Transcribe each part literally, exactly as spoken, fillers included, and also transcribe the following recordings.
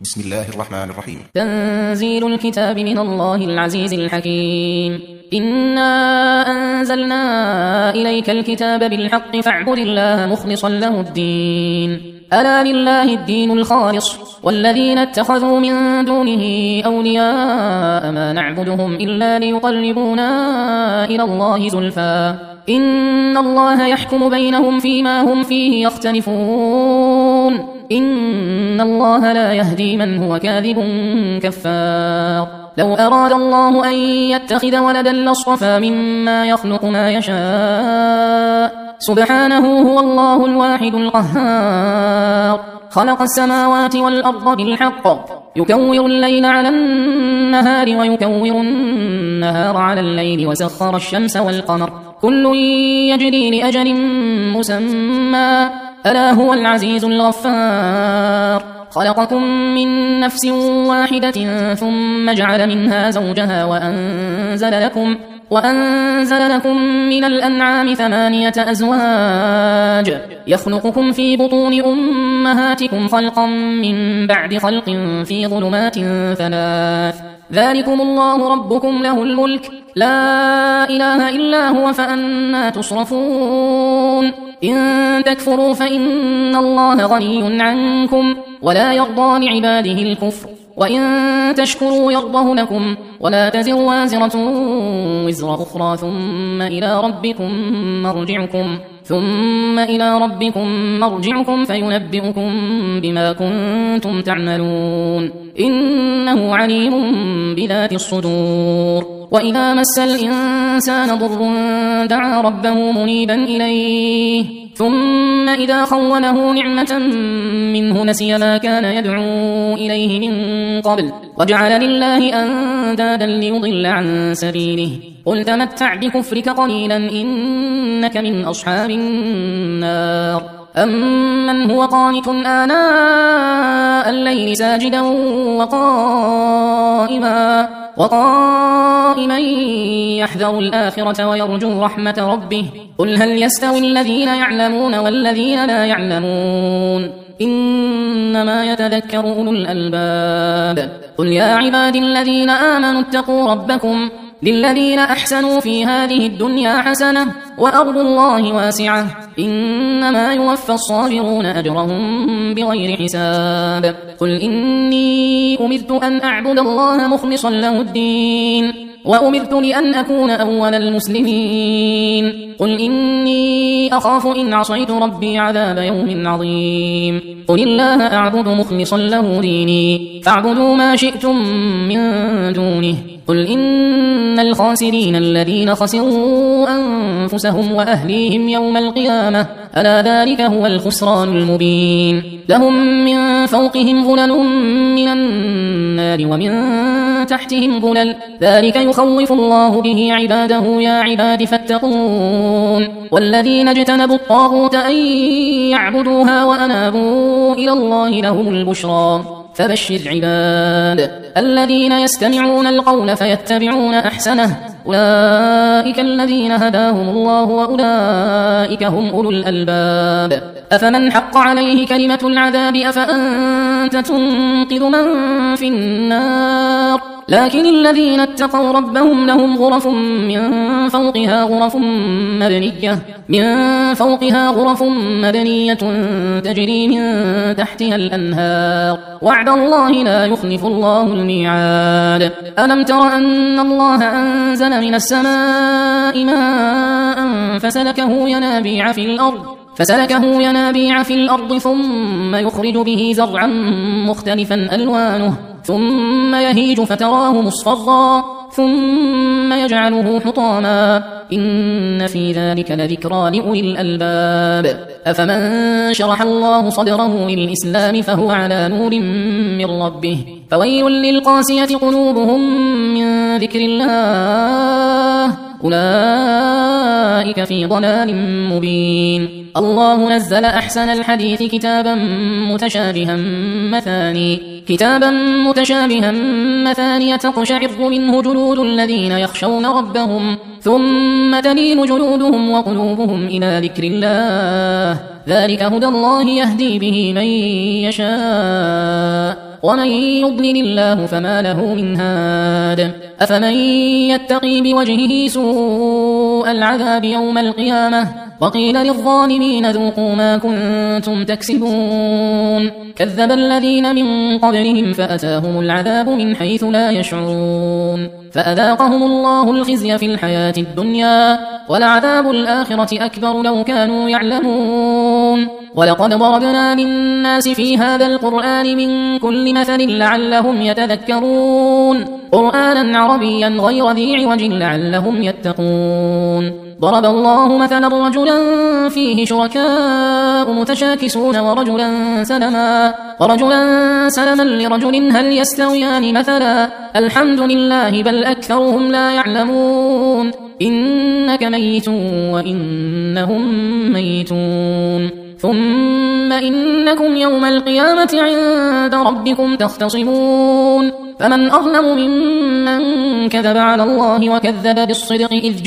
بسم الله الرحمن الرحيم. تنزيل الكتاب من الله العزيز الحكيم. إنا أنزلنا إليك الكتاب بالحق فاعبد الله مخلصا له الدين. ألا لله الدين الخالص والذين اتخذوا من دونه أولياء ما نعبدهم إلا ليقربونا إلى الله زلفى إن الله يحكم بينهم فيما هم فيه يختلفون إن الله لا يهدي من هو كاذب كفار. لو أراد الله أن يتخذ ولدا لاصطفى مما يخلق ما يشاء سبحانه هو الله الواحد القهار. خلق السماوات والأرض بالحق يكور الليل على النهار ويكور النهار على الليل وسخر الشمس والقمر كل يجري لأجل مسمى ألا هو العزيز الغفار. خلقكم من نفس واحدة ثم جعل منها زوجها وأنزل لكم وأنزل لكم من الأنعام ثمانية أزواج يخلقكم في بطون أمهاتكم خلقا من بعد خلق في ظلمات ثلاث ذلكم الله ربكم له الملك لا إله إلا هو فأنى تصرفون. إن تكفروا فإن الله غني عنكم ولا يرضى لعباده الكفر وإن تشكروا يرضه لكم ولا تزر وازرة وزر أخرى ثم إلى ربكم مرجعكم ثم إلى ربكم مرجعكم فينبئكم بما كنتم تعملون إنه عليم بذات الصدور. وإذا مس الإنسان ضر دعا ربه منيبا إليه ثم إذا خوله نعمة منه نسي ما كان يدعو إليه من قبل وجعل لله أندادا ليضل عن سبيله قل تمتع بكفرك قليلا إنك من أصحاب النار. أمن هو قانت آناء الليل ساجدا وقائما وقائما يحذر الآخرة ويرجو رحمة ربه قل هل يستوي الذين يعلمون والذين لا يعلمون إنما يتذكر أولو الألباب. قل يا عبادي الذين آمنوا اتقوا ربكم للذين أحسنوا في هذه الدنيا حسنة وأرض الله واسعة إنما يوفى الصابرون أجرهم بغير حساب. قل إني أمرت أن أعبد الله مخلصا له الدين وأمرت لأن أكون أول المسلمين. قل إني أخاف إن عصيت ربي عذاب يوم عظيم. قل الله أعبد مخلصا له ديني فاعبدوا ما شئتم من دونه. قل إن الخاسرين الذين خسروا أنفسهم وأهليهم يوم القيامة ألا ذلك هو الخسران المبين. لهم من فوقهم ظلل من النار ومن تحتهم ظلل ذلك يخوف الله به عباده يا عباد فاتقون. والذين اجتنبوا الطاغوت أن يعبدوها وأنابوا إلى الله لهم البشرى فبشر عباد الذين يستمعون القول فيتبعون أحسنه أولئك الذين هداهم الله وأولئك هم أولو الألباب. أفمن حق عليه كلمة العذاب أفأنت تنقذ من في النار لكن الذين اتقوا ربهم لهم غرف من فوقها غرف مبنية من فوقها غرف مبنية تجري من تحتها الأنهار وعد الله لا يخلف الله الميعاد. ألم تر أن الله أنزل من السماء ماء فسلكه ينابيع في الأرض فسلكه ينابيع في الأرض ثم يخرج به زرعا مختلفا ألوانه ثم يهيج فتراه مصفرا ثم يجعله حطاما إن في ذلك لذكرى لأولي الألباب. أفمن شرح الله صدره للإسلام فهو على نور من ربه فويل للقاسية قلوبهم من ذكر الله أولئك في ضلال مبين. الله نزل أحسن الحديث كتابا متشابها مثاني كتابا متشابها مثاني تقشعر منه جلود الذين يخشون ربهم ثم تلين جلودهم وقلوبهم إلى ذكر الله ذلك هدى الله يهدي به من يشاء ومن يضلل الله فما له من هاد أفمن يتقي بوجهه سوء العذاب يوم القيامة وقيل للظالمين ذوقوا ما كنتم تكسبون كذب الذين من قبلهم فأتاهم العذاب من حيث لا يشعرون فأذاقهم الله الخزي في الحياة الدنيا ولعذاب الآخرة أكبر لو كانوا يعلمون ولقد ضربنا للناس في هذا القرآن من كل مثل لعلهم يتذكرون قرآنا عربيا غير ذي عوج لعلهم يتقون ضرب الله مثلا رجلا فيه شركاء متشاكسون ورجلا سلما ورجلا سلما لرجل هل يستويان مثلا الحمد لله بل أكثرهم لا يعلمون إنك ميت وإنهم ميتون ثم إنكم يوم القيامة عند ربكم تختصمون فمن أظلم ممن كذب على الله وكذب بالصدق إذ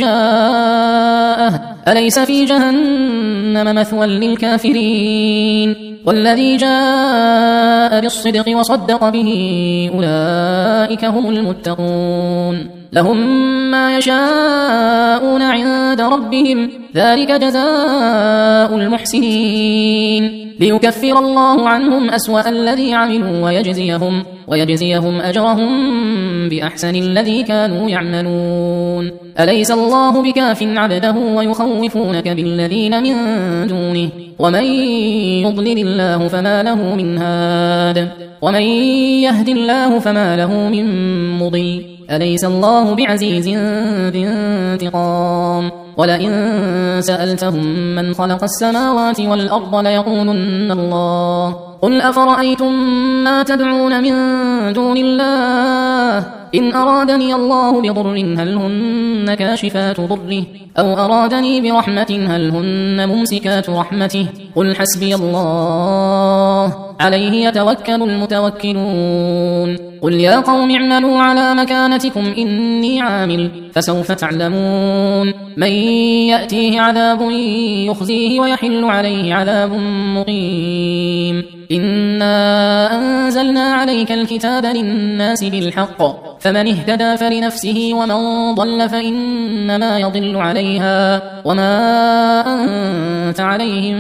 جاءه أليس في جهنم مثوى للكافرين والذي جاء بالصدق وصدق به أولئك هم المتقون لهم ما يشاءون عند ربهم ذلك جزاء المحسنين ليكفر الله عنهم أسوأ الذي عملوا ويجزيهم, ويجزيهم أجرهم بأحسن الذي كانوا يعملون أليس الله بكاف عبده ويخوفونك بالذين من دونه ومن يضلل الله فما له من هاد ومن يهد الله فما له من مضل أليس الله بعزيز ذي انتقام ولئن سألتهم من خلق السماوات والأرض ليقولن الله قل أفرأيتم ما تدعون من دون الله إن أرادني الله بضر هل هن كاشفات ضره أو أرادني برحمة هل هن ممسكات رحمته قل حسبي الله عليه يتوكل المتوكلون قل يا قوم اعملوا على مكانتكم إني عامل فسوف تعلمون من يأتيه عذاب يخزيه ويحل عليه عذاب مقيم إنا أنزلنا عليك الكتاب للناس بالحق فمن اهتدى فلنفسه ومن ضل فإنما يضل عليها وما أنت عليهم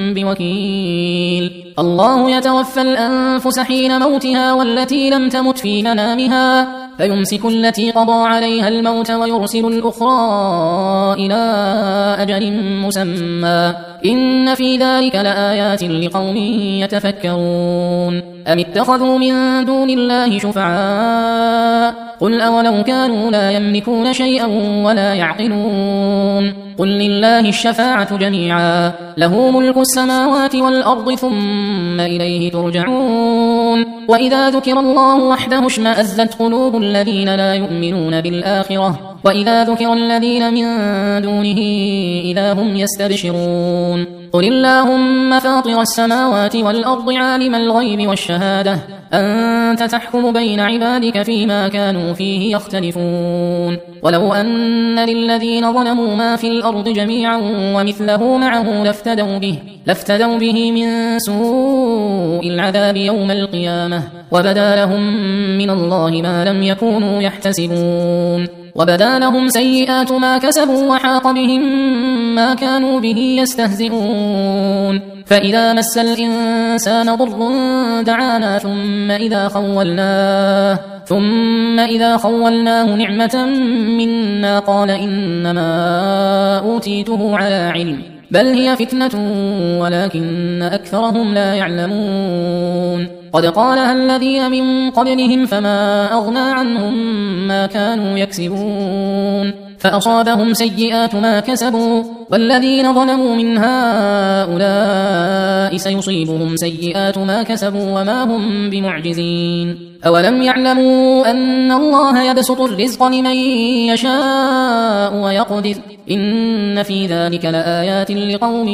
بوكيل الله يتوفى الأنفس حين موتها والتي لم تمت في منامها فيمسك التي قضى عليها الموت ويرسل الأخرى إلى أجل مسمى إن في ذلك لآيات لقوم يتفكرون أم اتخذوا من دون الله شفعاء قل أولو كانوا لا يملكون شيئا ولا يعقلون قل لله الشفاعة جميعا له ملك السماوات والأرض ثم إليه ترجعون وإذا ذكر الله وحده اشمأزت قلوب الذين لا يؤمنون بالآخرة وإذا ذكر الذين من دونه إذا هم يستبشرون قل اللهم فاطر السماوات والأرض عالم الغيب والشهادة أنت تحكم بين عبادك فيما كانوا فيه يختلفون ولو أن للذين ظلموا ما في الأرض جميعا ومثله معه لافتدوا به, لافتدوا به من سوء العذاب يوم القيامة وبدا لهم من الله ما لم يكونوا يحتسبون وبدا لهم سيئات ما كسبوا وحاق بهم ما كانوا به يستهزئون فإذا مس الإنسان ضر دعانا ثم إذا خولناه ثم إذا خولناه نعمة منا قال إنما أوتيته على علم بل هي فتنة ولكن أكثرهم لا يعلمون قد قالها الذين من قبلهم فما أغنى عنهم ما كانوا يكسبون فأصابهم سيئات ما كسبوا والذين ظلموا من هؤلاء سيصيبهم سيئات ما كسبوا وما هم بمعجزين أولم يعلموا أن الله يبسط الرزق لمن يشاء ويقدر إن في ذلك لآيات لقوم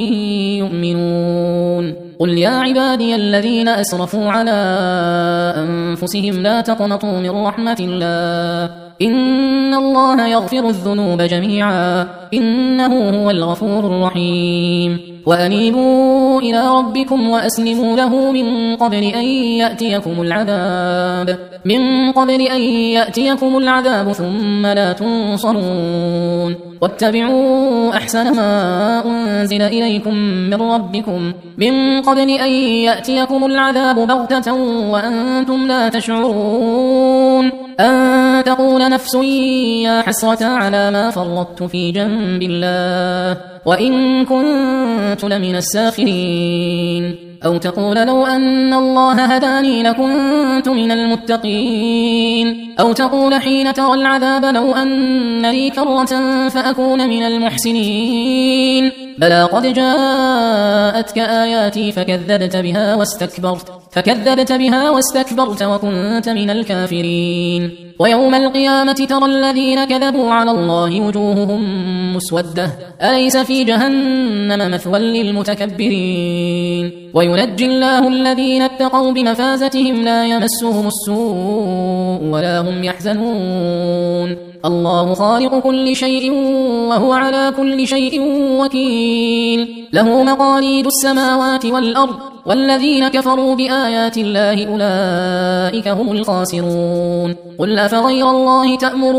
يؤمنون قل يا عبادي الذين أسرفوا على أنفسهم لا تقنطوا من رحمة الله إن الله يغفر الذنوب جميعا إنه هو الغفور الرحيم وأنيبوا إلى ربكم وأسلموا له من قبل أن يأتيكم العذاب من قبل أن يأتيكم العذاب ثم لا تنصرون واتبعوا أحسن ما أنزل إليكم من ربكم من قبل أن يأتيكم العذاب بغتة وأنتم لا تشعرون أن تقول نفس يا حسرة على ما فرطت في جنب الله وإن كنت لمن الساخرين أو تقول لو أن الله هداني لكنت من المتقين أو تقول حين ترى العذاب لو أن لي كرة فأكون من المحسنين بلى قد جاءتك آياتي فكذبت بها واستكبرت فكذبت بها واستكبرت وكنت من الكافرين ويوم القيامة ترى الذين كذبوا على الله وجوههم مسودة أليس في جهنم مثوى للمتكبرين وينجي الله الذين اتقوا بمفازتهم لا يمسهم السوء ولا هم يحزنون الله خالق كل شيء وهو على كل شيء وكيل له مقاليد السماوات والأرض والذين كفروا بآيات الله أولئك هم الخاسرون قل أفغير الله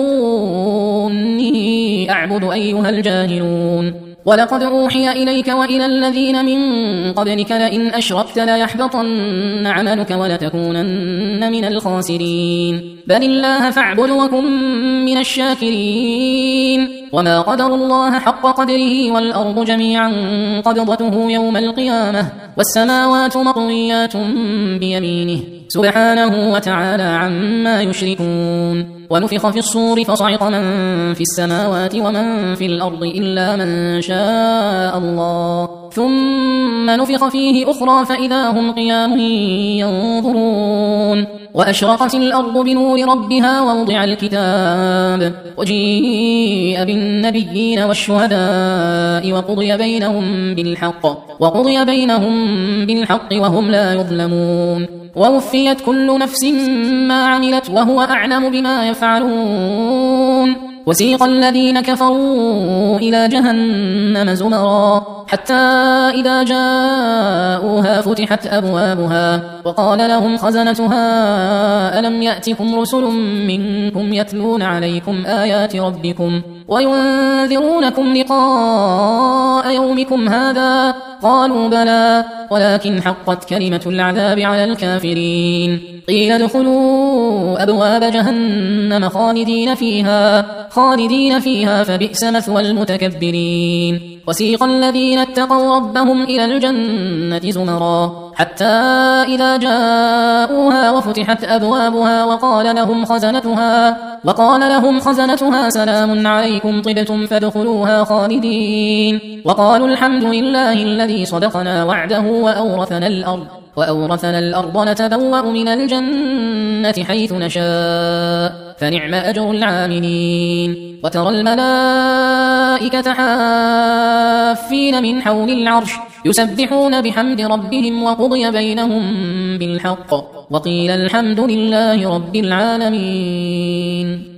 تأمروني أعبد أيها الجاهلون ولقد أوحي إليك وإلى الذين من قبلك لئن أشركت ليحبطن عملك ولتكونن من الخاسرين بل الله فاعبد وكن من الشاكرين وما قدر الله حق قدره والأرض جميعا قبضته يوم القيامة والسماوات مطويات بيمينه سبحانه وتعالى عما يشركون ونفخ في الصور فصعق من في السماوات ومن في الأرض إلا من شاء الله ثم نفخ فيه أخرى فإذا هم قيام ينظرون وأشرقت الأرض بنور ربها ووضع الكتاب وجيء بالنبيين والشهداء وقضي بينهم بالحق وقضي بينهم بالحق وهم لا يظلمون ووفيت كل نفس ما عملت وهو أعلم بما يفعلون وسيق الذين كفروا إلى جهنم زمرا حتى إذا جاءوها فتحت أبوابها وقال لهم خزنتها ألم يأتكم رسل منكم يتلون عليكم آيات ربكم وينذرونكم لقاء يومكم هذا قالوا بلى ولكن حقت كلمة العذاب على الكافرين قيل ادخلوا أبواب جهنم خالدين فيها خالدين فيها فبئس مثوى المتكبرين وسيق الذين اتقوا ربهم إلى الجنة زمرا حتى إذا جاءوها وفتحت أبوابها وقال لهم خزنتها وقال لهم خزنتها سلام عليكم طبتم فادخلوها خالدين وقالوا الحمد لله الذي صدقنا وعده وأورثنا الأرض وأورثنا الأرض نتبوأ من الجنة حيث نشاء فنعم أجر العاملين وترى الملائكة حافين من حول العرش يسبحون بحمد ربهم وقضي بينهم بالحق وقيل الحمد لله رب العالمين.